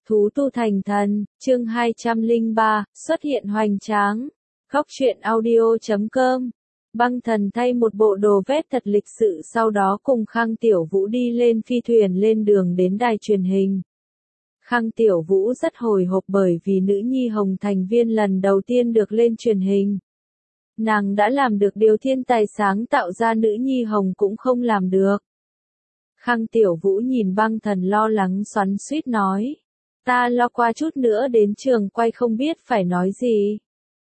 Thú tu thành thần, chương 203, xuất hiện hoành tráng. Góc truyện audio.com. Băng thần thay một bộ đồ vest thật lịch sự, sau đó cùng Khang Tiểu Vũ đi lên phi thuyền lên đường đến đài truyền hình. Khang Tiểu Vũ rất hồi hộp bởi vì nữ nhi Hồng thành viên lần đầu tiên được lên truyền hình. Nàng đã làm được điều thiên tài sáng tạo ra nữ nhi Hồng cũng không làm được. Khang Tiểu Vũ nhìn băng thần lo lắng xoắn xuýt nói. Ta lo qua chút nữa đến trường quay không biết phải nói gì.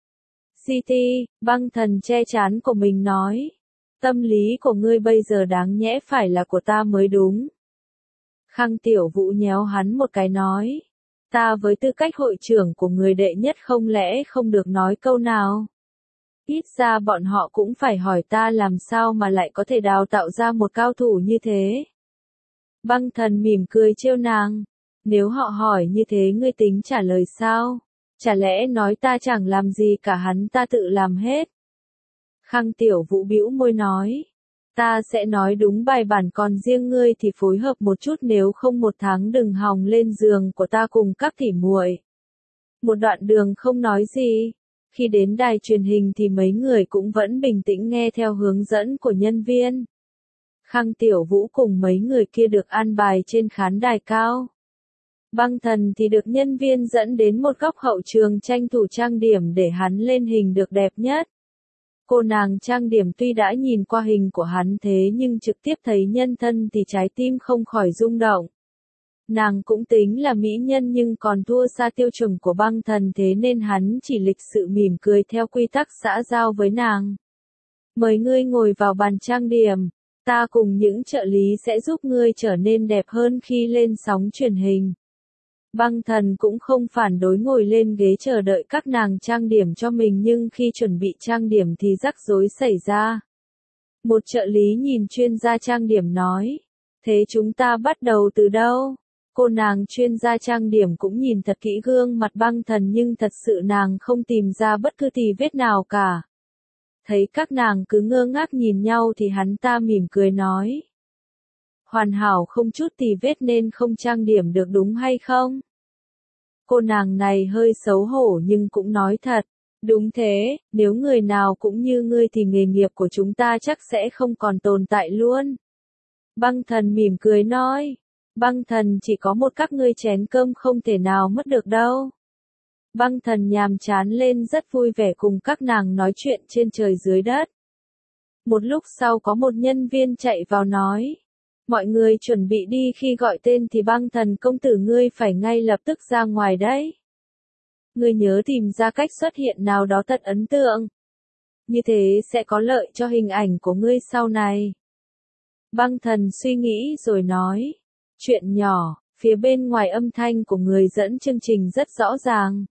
City, băng thần che trán của mình nói. Tâm lý của ngươi bây giờ đáng nhẽ phải là của ta mới đúng. Khang Tiểu Vũ nhéo hắn một cái nói. Ta với tư cách hội trưởng của người đệ nhất không lẽ không được nói câu nào. Ít ra bọn họ cũng phải hỏi ta làm sao mà lại có thể đào tạo ra một cao thủ như thế. Băng thần mỉm cười trêu nàng. Nếu họ hỏi như thế ngươi tính trả lời sao? Chả lẽ nói ta chẳng làm gì cả, hắn ta tự làm hết? Khang Tiểu Vũ bĩu môi nói. Ta sẽ nói đúng bài bản, còn riêng ngươi thì phối hợp một chút, nếu không một tháng đừng hòng lên giường của ta cùng các tỉ muội. Một đoạn đường không nói gì. Khi đến đài truyền hình thì mấy người cũng vẫn bình tĩnh nghe theo hướng dẫn của nhân viên. Khang Tiểu Vũ cùng mấy người kia được an bài trên khán đài cao. Băng thần thì được nhân viên dẫn đến một góc hậu trường tranh thủ trang điểm để hắn lên hình được đẹp nhất. Cô nàng trang điểm tuy đã nhìn qua hình của hắn thế nhưng trực tiếp thấy nhân thân thì trái tim không khỏi rung động. Nàng cũng tính là mỹ nhân nhưng còn thua xa tiêu chuẩn của băng thần, thế nên hắn chỉ lịch sự mỉm cười theo quy tắc xã giao với nàng. Mời ngươi ngồi vào bàn trang điểm, ta cùng những trợ lý sẽ giúp ngươi trở nên đẹp hơn khi lên sóng truyền hình. Băng thần cũng không phản đối ngồi lên ghế chờ đợi các nàng trang điểm cho mình, nhưng khi chuẩn bị trang điểm thì rắc rối xảy ra. Một trợ lý nhìn chuyên gia trang điểm nói, thế chúng ta bắt đầu từ đâu? Cô nàng chuyên gia trang điểm cũng nhìn thật kỹ gương mặt băng thần nhưng thật sự nàng không tìm ra bất cứ tì vết nào cả. Thấy các nàng cứ ngơ ngác nhìn nhau thì hắn ta mỉm cười nói. Hoàn hảo không chút tì vết nên không trang điểm được đúng hay không? Cô nàng này hơi xấu hổ nhưng cũng nói thật. Đúng thế, nếu người nào cũng như ngươi thì nghề nghiệp của chúng ta chắc sẽ không còn tồn tại luôn. Băng thần mỉm cười nói. Băng thần chỉ có một, các ngươi chén cơm không thể nào mất được đâu. Băng thần nhàm chán lên rất vui vẻ cùng các nàng nói chuyện trên trời dưới đất. Một lúc sau có một nhân viên chạy vào nói. Mọi người chuẩn bị đi, khi gọi tên thì băng thần công tử ngươi phải ngay lập tức ra ngoài đấy. Ngươi nhớ tìm ra cách xuất hiện nào đó thật ấn tượng. Như thế sẽ có lợi cho hình ảnh của ngươi sau này. Băng thần suy nghĩ rồi nói. Chuyện nhỏ, phía bên ngoài âm thanh của người dẫn chương trình rất rõ ràng.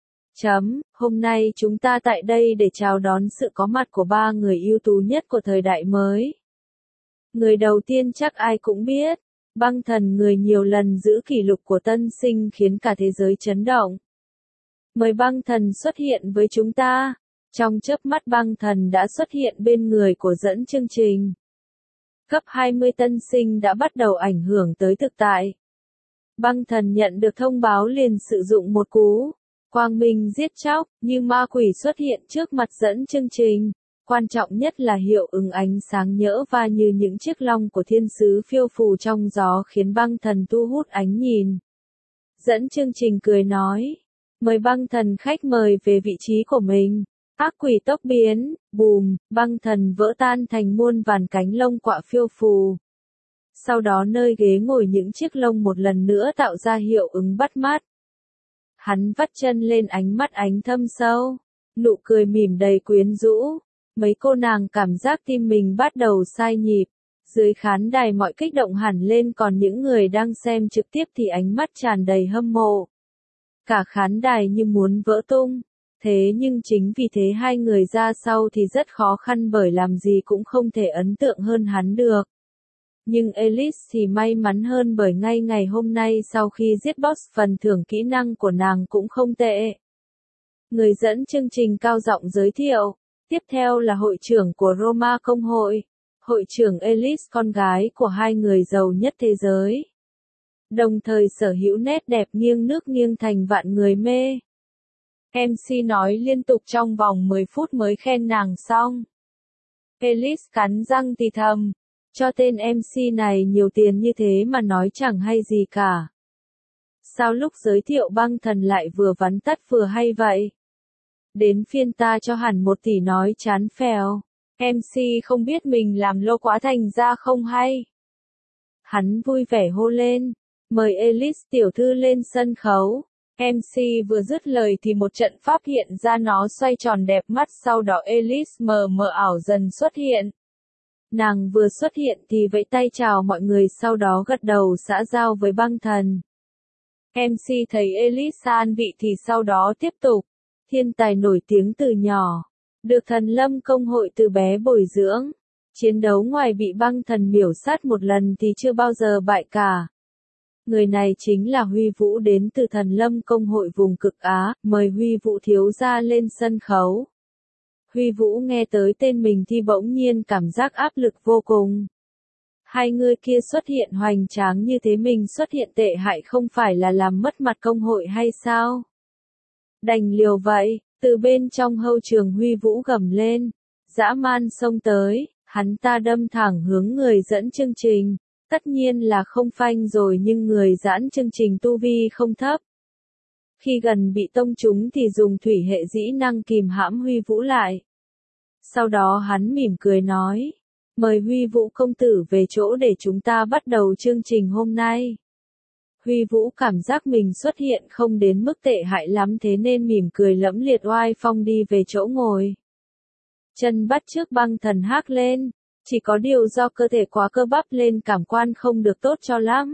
Hôm nay chúng ta tại đây để chào đón sự có mặt của 3 người ưu tú nhất của thời đại mới. Người đầu tiên chắc ai cũng biết, băng thần, người nhiều lần giữ kỷ lục của tân sinh khiến cả thế giới chấn động. Mời băng thần xuất hiện với chúng ta. Trong chớp mắt băng thần đã xuất hiện bên người của dẫn chương trình. Cấp 20 tân sinh đã bắt đầu ảnh hưởng tới thực tại. Băng thần nhận được thông báo liền sử dụng một cú quang minh giết chóc như ma quỷ xuất hiện trước mặt dẫn chương trình. Quan trọng nhất là hiệu ứng ánh sáng nhỡ và như những chiếc long của thiên sứ phiêu phù trong gió khiến băng thần thu hút ánh nhìn. Dẫn chương trình cười nói. Mời băng thần khách mời về vị trí của mình. Ác quỷ tốc biến, bùm, băng thần vỡ tan thành muôn vàn cánh lông quạ phiêu phù. Sau đó nơi ghế ngồi những chiếc lông một lần nữa tạo ra hiệu ứng bắt mắt. Hắn vắt chân lên, ánh mắt ánh thâm sâu, nụ cười mỉm đầy quyến rũ. Mấy cô nàng cảm giác tim mình bắt đầu sai nhịp. Dưới khán đài mọi kích động hẳn lên, còn những người đang xem trực tiếp thì ánh mắt tràn đầy hâm mộ. Cả khán đài như muốn vỡ tung. Thế nhưng chính vì thế hai người ra sau thì rất khó khăn, bởi làm gì cũng không thể ấn tượng hơn hắn được. Nhưng Alice thì may mắn hơn, bởi ngay ngày hôm nay sau khi giết boss, phần thưởng kỹ năng của nàng cũng không tệ. Người dẫn chương trình cao giọng giới thiệu. Tiếp theo là hội trưởng của Roma Công hội. Hội trưởng Alice, con gái của 2 người giàu nhất thế giới. đồng thời sở hữu nét đẹp nghiêng nước nghiêng thành vạn người mê. MC nói liên tục trong vòng 10 phút mới khen nàng xong. Ellis cắn răng thì thầm, cho tên MC này nhiều tiền như thế mà nói chẳng hay gì cả. Sao lúc giới thiệu Băng Thần lại vừa vắn tắt vừa hay vậy? Đến phiên ta cho hẳn 1 tỷ nói chán phèo. MC không biết mình làm lô quá thành ra không hay. Hắn vui vẻ hô lên, mời Ellis tiểu thư lên sân khấu. MC vừa dứt lời thì một trận pháp hiện ra, nó xoay tròn đẹp mắt, sau đó Ellis mờ mờ ảo dần xuất hiện. Nàng vừa xuất hiện thì vẫy tay chào mọi người, sau đó gật đầu xã giao với Băng Thần. MC thấy Ellis an vị thì sau đó tiếp tục. Thiên tài nổi tiếng từ nhỏ, được Thần Lâm công hội từ bé bồi dưỡng. Chiến đấu ngoài bị Băng Thần miểu sát một lần thì chưa bao giờ bại cả. Người này chính là Huy Vũ, đến từ Thần Lâm công hội vùng Cực Á, mời Huy Vũ thiếu gia lên sân khấu. Huy Vũ nghe tới tên mình thì bỗng nhiên cảm giác áp lực vô cùng. Hai người kia xuất hiện hoành tráng như thế, mình xuất hiện tệ hại không phải là làm mất mặt công hội hay sao? Đành liều vậy, từ bên trong hậu trường Huy Vũ gầm lên, dã man xông tới, hắn ta đâm thẳng hướng người dẫn chương trình. Tất nhiên là không phanh rồi, nhưng người giãn chương trình tu vi không thấp. Khi gần bị tông trúng thì dùng thủy hệ dĩ năng kìm hãm Huy Vũ lại. Sau đó hắn mỉm cười nói, mời Huy Vũ công tử về chỗ để chúng ta bắt đầu chương trình hôm nay. Huy Vũ cảm giác mình xuất hiện không đến mức tệ hại lắm, thế nên mỉm cười lẫm liệt oai phong đi về chỗ ngồi. Chân bắt trước Băng Thần hác lên. Chỉ có điều do cơ thể quá cơ bắp lên cảm quan không được tốt cho lắm.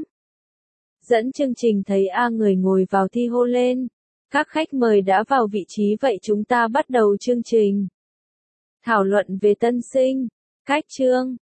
Dẫn chương trình thấy người ngồi vào thi hô lên. Các khách mời đã vào vị trí, vậy chúng ta bắt đầu chương trình. Thảo luận về tân sinh. Cách chương.